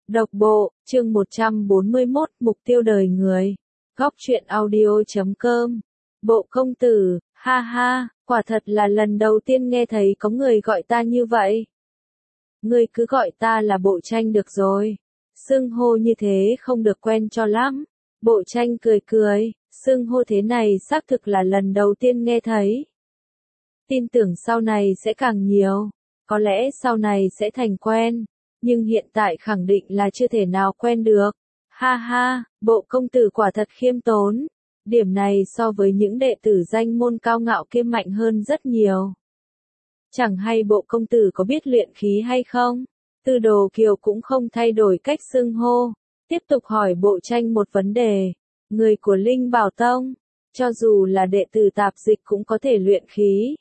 Độc bộ, chương 141, mục tiêu đời người. Góc truyện audio.com. Bộ công tử, ha ha, quả thật là lần đầu tiên nghe thấy có người gọi ta như vậy. Ngươi cứ gọi ta là Bộ Tranh được rồi. Xưng hô như thế không được quen cho lắm. Bộ Tranh cười cười, xưng hô thế này xác thực là lần đầu tiên nghe thấy. Tin tưởng sau này sẽ càng nhiều. Có lẽ sau này sẽ thành quen. Nhưng hiện tại khẳng định là chưa thể nào quen được. Ha ha, Bộ công tử quả thật khiêm tốn. Điểm này so với những đệ tử danh môn cao ngạo kia mạnh hơn rất nhiều. Chẳng hay Bộ công tử có biết luyện khí hay không? Tư Đồ Kiều cũng không thay đổi cách xưng hô. Tiếp tục hỏi Bộ Tranh một vấn đề. Người của Linh Bảo Tông, cho dù là đệ tử tạp dịch cũng có thể luyện khí.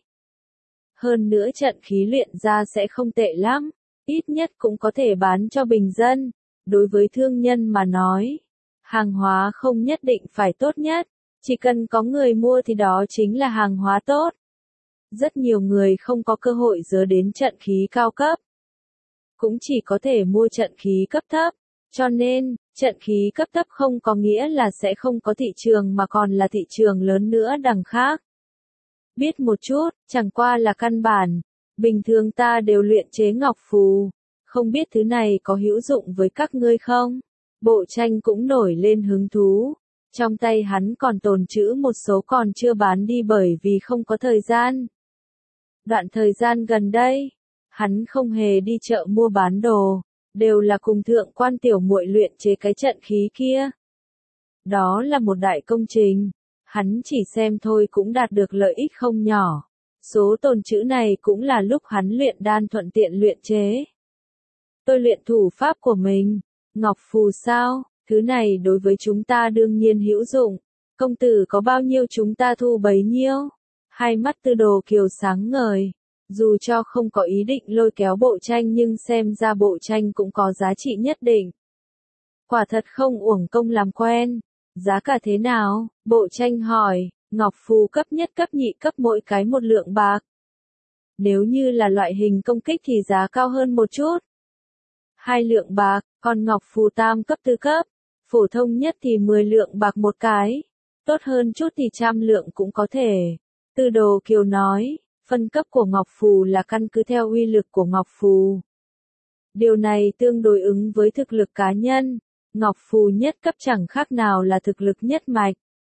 Hơn nữa trận khí luyện ra sẽ không tệ lắm. Ít nhất cũng có thể bán cho bình dân. Đối với thương nhân mà nói, hàng hóa không nhất định phải tốt nhất, chỉ cần có người mua thì đó chính là hàng hóa tốt. Rất nhiều người không có cơ hội dớ đến trận khí cao cấp, cũng chỉ có thể mua trận khí cấp thấp, cho nên, trận khí cấp thấp không có nghĩa là sẽ không có thị trường mà còn là thị trường lớn nữa đằng khác. Biết một chút, chẳng qua là căn bản. Bình thường ta đều luyện chế ngọc phù, không biết thứ này có hữu dụng với các ngươi không? Bộ Tranh cũng nổi lên hứng thú. Trong tay hắn còn tồn trữ một số còn chưa bán đi bởi vì không có thời gian. Đoạn thời gian gần đây, hắn không hề đi chợ mua bán đồ, đều là cùng thượng quan tiểu muội luyện chế cái trận khí kia. Đó là một đại công trình, hắn chỉ xem thôi cũng đạt được lợi ích không nhỏ. Số tồn trữ này cũng là lúc hắn luyện đan thuận tiện luyện chế. Tôi luyện thủ pháp của mình, ngọc phù sao, thứ này đối với chúng ta đương nhiên hữu dụng. Công tử có bao nhiêu chúng ta thu bấy nhiêu. Hai mắt Tư Đồ Kiều sáng ngời. Dù cho không có ý định lôi kéo Bộ Tranh nhưng xem ra Bộ Tranh cũng có giá trị nhất định. Quả thật không uổng công làm quen. Giá cả thế nào? Bộ Tranh hỏi. Ngọc phù cấp nhất cấp nhị cấp mỗi cái 1 lượng bạc. Nếu như là loại hình công kích thì giá cao hơn một chút. 2 lượng bạc, còn ngọc phù tam cấp 4 cấp. Phổ thông nhất thì 10 lượng bạc một cái. Tốt hơn chút thì 100 lượng cũng có thể. Tư Đồ Kiều nói, phân cấp của ngọc phù là căn cứ theo uy lực của ngọc phù. Điều này tương đối ứng với thực lực cá nhân. Ngọc phù nhất cấp chẳng khác nào là thực lực nhất mạch.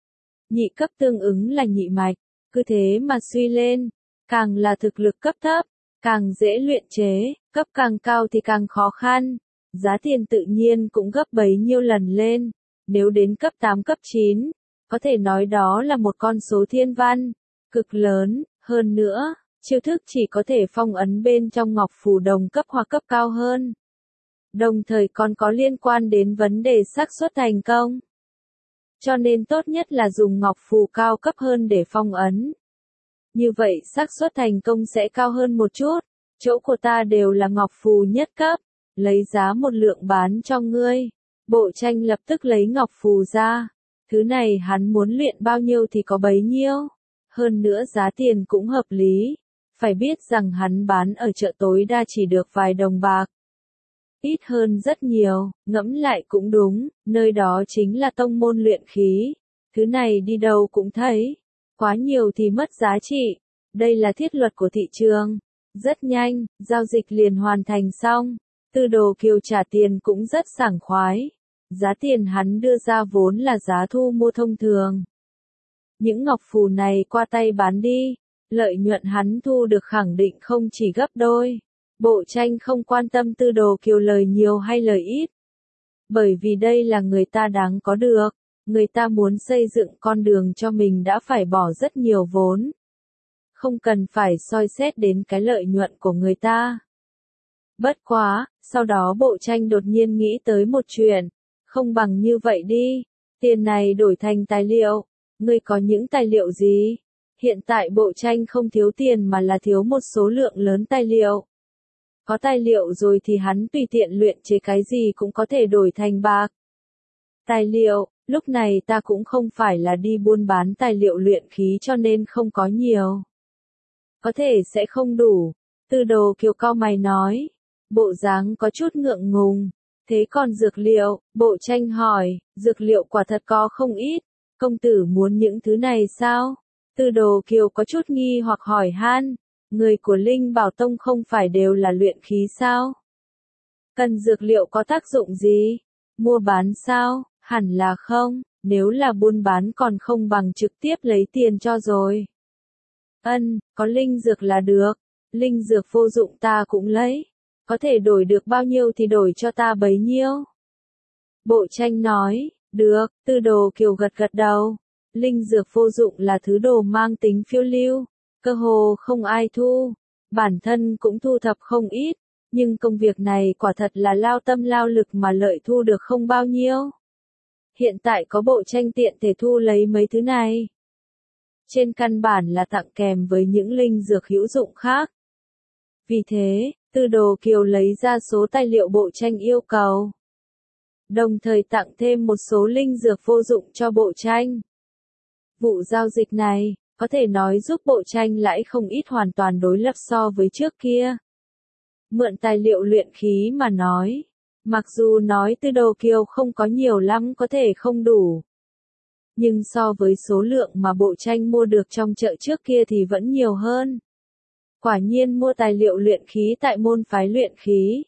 Nhị cấp tương ứng là nhị mạch, cứ thế mà suy lên, càng là thực lực cấp thấp, càng dễ luyện chế, cấp càng cao thì càng khó khăn, giá tiền tự nhiên cũng gấp bấy nhiêu lần lên, nếu đến cấp 8 cấp 9, có thể nói đó là một con số thiên văn, cực lớn, hơn nữa, chiêu thức chỉ có thể phong ấn bên trong ngọc phù đồng cấp hoặc cấp cao hơn. Đồng thời còn có liên quan đến vấn đề xác suất thành công. Cho nên tốt nhất là dùng ngọc phù cao cấp hơn để phong ấn. Như vậy xác suất thành công sẽ cao hơn một chút. Chỗ của ta đều là ngọc phù nhất cấp, lấy giá 1 lượng bán cho ngươi. Bộ Tranh lập tức lấy ngọc phù ra. Thứ này hắn muốn luyện bao nhiêu thì có bấy nhiêu. Hơn nữa giá tiền cũng hợp lý. Phải biết rằng hắn bán ở chợ tối đa chỉ được vài đồng bạc. Ít hơn rất nhiều, ngẫm lại cũng đúng, nơi đó chính là tông môn luyện khí. Thứ này đi đâu cũng thấy. Quá nhiều thì mất giá trị. Đây là thiết luật của thị trường. Rất nhanh, giao dịch liền hoàn thành xong. Tư Đồ Kiều trả tiền cũng rất sảng khoái. Giá tiền hắn đưa ra vốn là giá thu mua thông thường. Những ngọc phù này qua tay bán đi, lợi nhuận hắn thu được khẳng định không chỉ gấp đôi. Bộ Tranh không quan tâm Tư Đồ Kiều lời nhiều hay lời ít. Bởi vì đây là người ta đáng có được. Người ta muốn xây dựng con đường cho mình đã phải bỏ rất nhiều vốn. Không cần phải soi xét đến cái lợi nhuận của người ta. Bất quá, sau đó Bộ Tranh đột nhiên nghĩ tới một chuyện. Không bằng như vậy đi. Tiền này đổi thành tài liệu. Ngươi có những tài liệu gì? Hiện tại Bộ Tranh không thiếu tiền mà là thiếu một số lượng lớn tài liệu. Có tài liệu rồi thì hắn tùy tiện luyện chế cái gì cũng có thể đổi thành bạc. Tài liệu, lúc này ta cũng không phải là đi buôn bán tài liệu luyện khí cho nên không có nhiều. Có thể sẽ không đủ. Tư Đồ Kiều cau mày nói. Bộ dáng có chút ngượng ngùng. Thế còn dược liệu, Bộ Tranh hỏi, dược liệu quả thật có không ít, công tử muốn những thứ này sao? Tư Đồ Kiều có chút nghi hoặc hỏi han, người của Linh Bảo Tông không phải đều là luyện khí sao? Cần dược liệu có tác dụng gì? Mua bán sao? Hẳn là không, nếu là buôn bán còn không bằng trực tiếp lấy tiền cho rồi. Có linh dược là được, linh dược vô dụng ta cũng lấy, có thể đổi được bao nhiêu thì đổi cho ta bấy nhiêu. Bộ Tranh nói, được, Tư Đồ Kiều gật gật đầu, linh dược vô dụng là thứ đồ mang tính phiêu lưu, cơ hồ không ai thu, bản thân cũng thu thập không ít, nhưng công việc này quả thật là lao tâm lao lực mà lợi thu được không bao nhiêu. Hiện tại có Bộ Tranh tiện thể thu lấy mấy thứ này. Trên căn bản là tặng kèm với những linh dược hữu dụng khác. Vì thế, Tư Đồ Kiều lấy ra số tài liệu Bộ Tranh yêu cầu. Đồng thời tặng thêm một số linh dược vô dụng cho Bộ Tranh. Vụ giao dịch này, có thể nói giúp Bộ Tranh lãi không ít hoàn toàn đối lập so với trước kia. Mượn tài liệu luyện khí mà nói. Mặc dù nói Tư Đồ Kiều không có nhiều lắm có thể không đủ. Nhưng so với số lượng mà Bộ Tranh mua được trong chợ trước kia thì vẫn nhiều hơn. Quả nhiên mua tài liệu luyện khí tại môn phái luyện khí.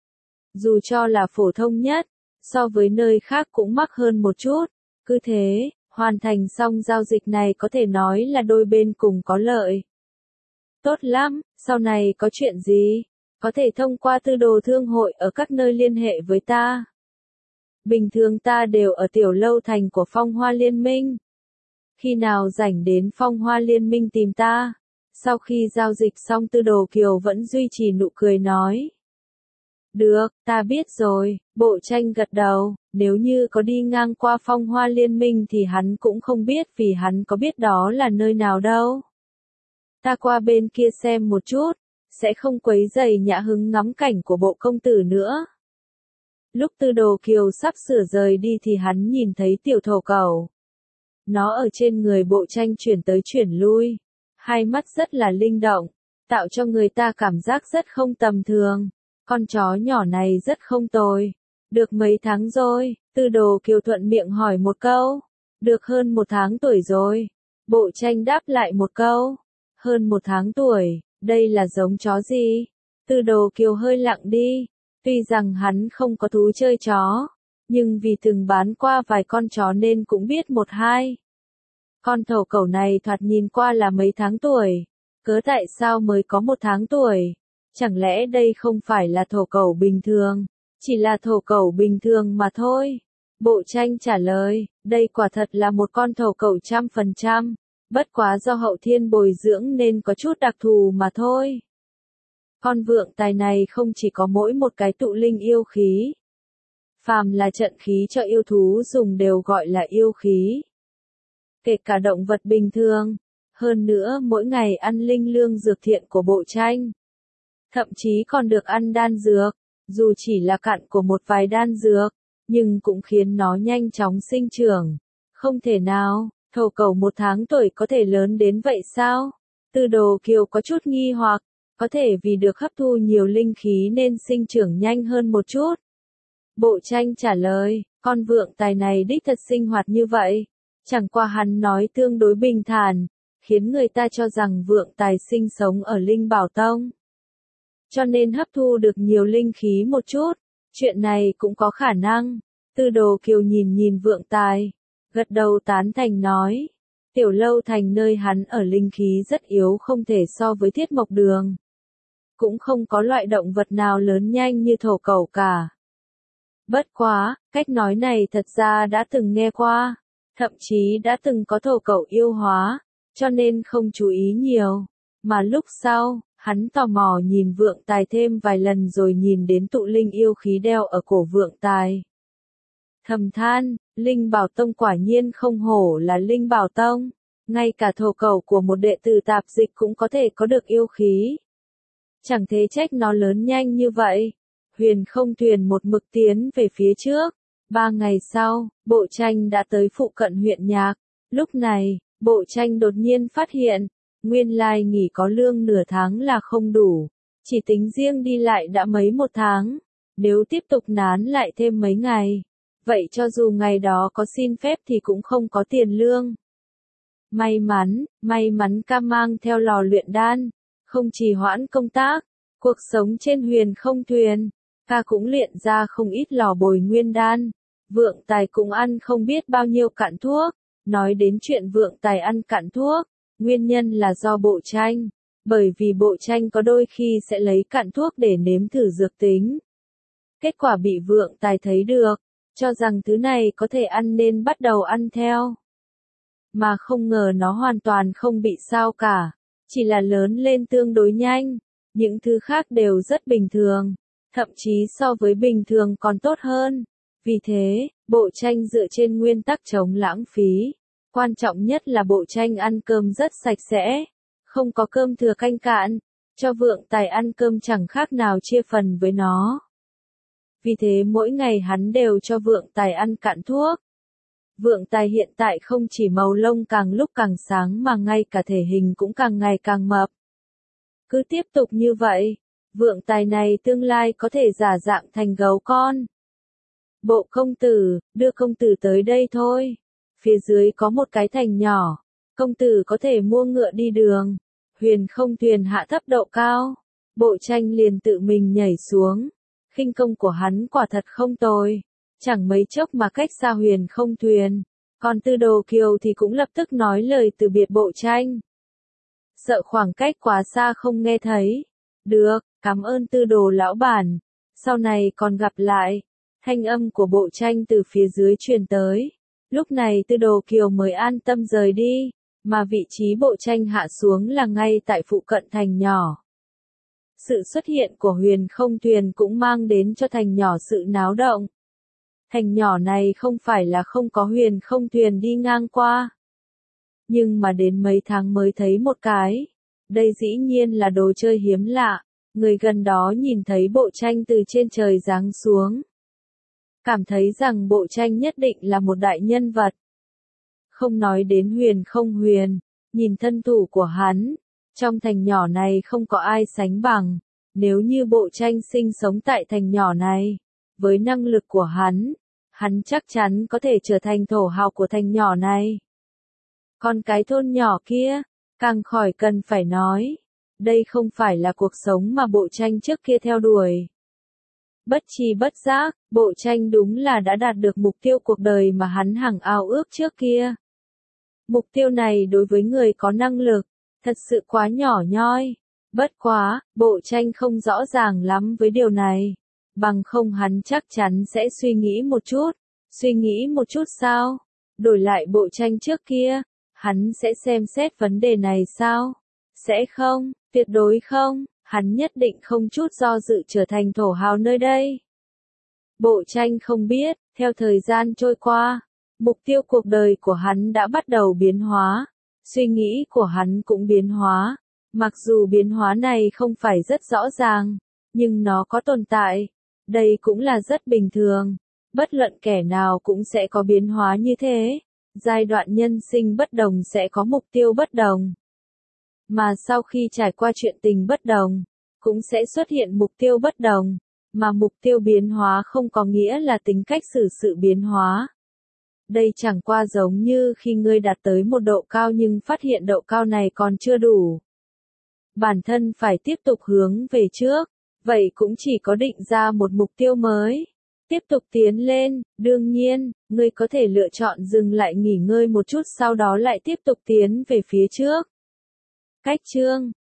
Dù cho là phổ thông nhất, so với nơi khác cũng mắc hơn một chút. Cứ thế, hoàn thành xong giao dịch này có thể nói là đôi bên cùng có lợi. Tốt lắm, sau này có chuyện gì? Có thể thông qua Tư Đồ thương hội ở các nơi liên hệ với ta. Bình thường ta đều ở tiểu lâu thành của Phong Hoa Liên Minh. Khi nào rảnh đến Phong Hoa Liên Minh tìm ta? Sau khi giao dịch xong Tư Đồ Kiều vẫn duy trì nụ cười nói. Được, ta biết rồi, Bộ Tranh gật đầu, nếu như có đi ngang qua Phong Hoa Liên Minh thì hắn cũng không biết vì hắn có biết đó là nơi nào đâu. Ta qua bên kia xem một chút, sẽ không quấy rầy nhã hứng ngắm cảnh của Bộ công tử nữa. Lúc Tư Đồ Kiều sắp sửa rời đi thì hắn nhìn thấy tiểu thổ cẩu. Nó ở trên người Bộ Tranh chuyển tới chuyển lui, hai mắt rất là linh động, tạo cho người ta cảm giác rất không tầm thường. Con chó nhỏ này rất không tồi. Được mấy tháng rồi? Tư Đồ Kiều thuận miệng hỏi một câu. Được hơn 1 tháng tuổi rồi. Bộ Tranh đáp lại một câu. Hơn 1 tháng tuổi, đây là giống chó gì? Tư Đồ Kiều hơi lặng đi. Tuy rằng hắn không có thú chơi chó, nhưng vì từng bán qua vài con chó nên cũng biết một hai. Con thổ cẩu này thoạt nhìn qua là mấy tháng tuổi. Cớ tại sao mới có 1 tháng tuổi? Chẳng lẽ đây không phải là thổ cẩu bình thường? Chỉ là thổ cẩu bình thường mà thôi. Bộ Tranh trả lời, đây quả thật là một con thổ cẩu 100%. Bất quá do hậu thiên bồi dưỡng nên có chút đặc thù mà thôi. Con vượng tài này không chỉ có mỗi một cái tụ linh yêu khí. Phàm là trận khí cho yêu thú dùng đều gọi là yêu khí. Kể cả động vật bình thường. Hơn nữa mỗi ngày ăn linh lương dược thiện của Bộ Tranh. Thậm chí còn được ăn đan dược. Dù chỉ là cặn của một vài đan dược, nhưng cũng khiến nó nhanh chóng sinh trưởng. Không thể nào, thổ cẩu 1 tháng tuổi có thể lớn đến vậy sao? Tư Đồ Kiều có chút nghi hoặc, có thể vì được hấp thu nhiều linh khí nên sinh trưởng nhanh hơn một chút. Bộ Tranh trả lời, con vượng tài này đích thật sinh hoạt như vậy. Chẳng qua hắn nói tương đối bình thản, khiến người ta cho rằng vượng tài sinh sống ở Linh Bảo Tông. Cho nên hấp thu được nhiều linh khí một chút, chuyện này cũng có khả năng. Tư Đồ Kiều nhìn nhìn vượng tài, gật đầu tán thành nói. Tiểu lâu thành nơi hắn ở linh khí rất yếu không thể so với Thiết Mộc Đường. Cũng không có loại động vật nào lớn nhanh như thổ cẩu cả. Bất quá, cách nói này thật ra đã từng nghe qua, thậm chí đã từng có thổ cẩu yêu hóa, cho nên không chú ý nhiều. Mà lúc sau, hắn tò mò nhìn vượng tài thêm vài lần rồi nhìn đến tụ linh yêu khí đeo ở cổ vượng tài. Thầm than, Linh Bảo Tông quả nhiên không hổ là Linh Bảo Tông, ngay cả thổ cẩu của một đệ tử tạp dịch cũng có thể có được yêu khí. Chẳng thế trách nó lớn nhanh như vậy. Huyền Không thuyền một mực tiến về phía trước. 3 ngày sau, Bộ Tranh đã tới phụ cận huyện Nhạc. Lúc này, Bộ Tranh đột nhiên phát hiện, nguyên lai nghỉ có lương nửa tháng là không đủ. Chỉ tính riêng đi lại đã mấy 1 tháng. nếu tiếp tục nán lại thêm mấy ngày, vậy cho dù ngày đó có xin phép thì cũng không có tiền lương. May mắn ca mang theo lò luyện đan, không trì hoãn công tác, cuộc sống trên huyền không thuyền, ca cũng luyện ra không ít lò bồi nguyên đan. Vượng Tài cũng ăn không biết bao nhiêu cạn thuốc, nói đến chuyện Vượng Tài ăn cạn thuốc, nguyên nhân là do Bộ Tranh, bởi vì Bộ Tranh có đôi khi sẽ lấy cạn thuốc để nếm thử dược tính. Kết quả bị Vượng Tài thấy được, cho rằng thứ này có thể ăn nên bắt đầu ăn theo. Mà không ngờ nó hoàn toàn không bị sao cả, chỉ là lớn lên tương đối nhanh, những thứ khác đều rất bình thường, thậm chí so với bình thường còn tốt hơn. Vì thế, Bộ Tranh dựa trên nguyên tắc chống lãng phí. Quan trọng nhất là Bộ Tranh ăn cơm rất sạch sẽ, không có cơm thừa canh cạn, cho Vượng Tài ăn cơm chẳng khác nào chia phần với nó. Vì thế mỗi ngày hắn đều cho Vượng Tài ăn cạn thuốc. Vượng Tài hiện tại không chỉ màu lông càng lúc càng sáng mà ngay cả thể hình cũng càng ngày càng mập. Cứ tiếp tục như vậy, Vượng Tài này tương lai có thể giả dạng thành gấu con. Bộ công tử, đưa công tử tới đây thôi. Phía dưới có một cái thành nhỏ, công tử có thể mua ngựa đi đường. Huyền không thuyền hạ thấp độ cao, Bộ Tranh liền tự mình nhảy xuống. Khinh công của hắn quả thật không tồi, chẳng mấy chốc mà cách xa huyền không thuyền. Còn Tư Đồ Kiều thì cũng lập tức nói lời từ biệt Bộ Tranh. Sợ khoảng cách quá xa không nghe thấy. Được, cảm ơn Tư Đồ lão bản, sau này còn gặp lại. Thanh âm của Bộ Tranh từ phía dưới truyền tới. Lúc này Tư Đồ Kiều mới an tâm rời đi, mà vị trí Bộ Tranh hạ xuống là ngay tại phụ cận thành nhỏ. Sự xuất hiện của huyền không thuyền cũng mang đến cho thành nhỏ sự náo động. Thành nhỏ này không phải là không có huyền không thuyền đi ngang qua, nhưng mà đến mấy tháng mới thấy một cái. Đây dĩ nhiên là đồ chơi hiếm lạ, người gần đó nhìn thấy Bộ Tranh từ trên trời giáng xuống, cảm thấy rằng Bộ Tranh nhất định là một đại nhân vật. Không nói đến huyền không huyền, nhìn thân thủ của hắn, trong thành nhỏ này không có ai sánh bằng. Nếu như Bộ Tranh sinh sống tại thành nhỏ này, với năng lực của hắn chắc chắn có thể trở thành thổ hào của thành nhỏ này. Còn cái thôn nhỏ kia, càng khỏi cần phải nói, đây không phải là cuộc sống mà Bộ Tranh trước kia theo đuổi. Bất tri bất giác, Bộ Tranh đúng là đã đạt được mục tiêu cuộc đời mà hắn hằng ao ước trước kia. Mục tiêu này đối với người có năng lực, thật sự quá nhỏ nhoi. Bất quá, Bộ Tranh không rõ ràng lắm với điều này. Bằng không hắn chắc chắn sẽ suy nghĩ một chút. Suy nghĩ một chút sao? Đổi lại Bộ Tranh trước kia, hắn sẽ xem xét vấn đề này sao? Sẽ không, tuyệt đối không, hắn nhất định không chút do dự trở thành thổ hào nơi đây. Bộ Tranh không biết, theo thời gian trôi qua, mục tiêu cuộc đời của hắn đã bắt đầu biến hóa. Suy nghĩ của hắn cũng biến hóa. Mặc dù biến hóa này không phải rất rõ ràng, nhưng nó có tồn tại. Đây cũng là rất bình thường. Bất luận kẻ nào cũng sẽ có biến hóa như thế. Giai đoạn nhân sinh bất đồng sẽ có mục tiêu bất đồng. Mà sau khi trải qua chuyện tình bất đồng, cũng sẽ xuất hiện mục tiêu bất đồng. Mà mục tiêu biến hóa không có nghĩa là tính cách xử sự biến hóa. Đây chẳng qua giống như khi ngươi đạt tới một độ cao nhưng phát hiện độ cao này còn chưa đủ. Bản thân phải tiếp tục hướng về trước, vậy cũng chỉ có định ra một mục tiêu mới. Tiếp tục tiến lên, đương nhiên, ngươi có thể lựa chọn dừng lại nghỉ ngơi một chút sau đó lại tiếp tục tiến về phía trước. Cách chương